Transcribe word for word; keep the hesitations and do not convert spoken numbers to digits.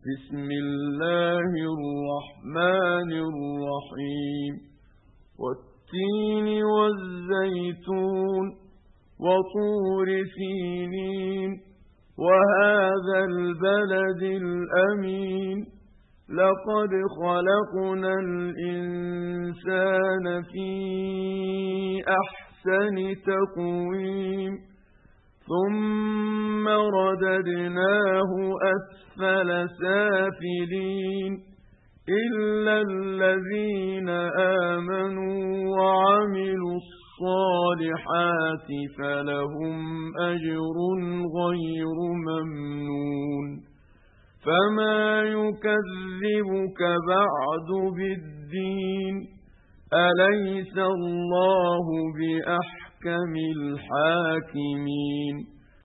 بسم الله الرحمن الرحيم والتين والزيتون وطور سينين وهذا البلد الأمين لقد خلقنا الإنسان في أحسن تقويم ثم رددناه أسفل سافلين إلا الذين آمنوا وعملوا الصالحات فلهم أجر غير ممنون فما يكذبك بعد بالدين أليس الله بأحكم الحاكمين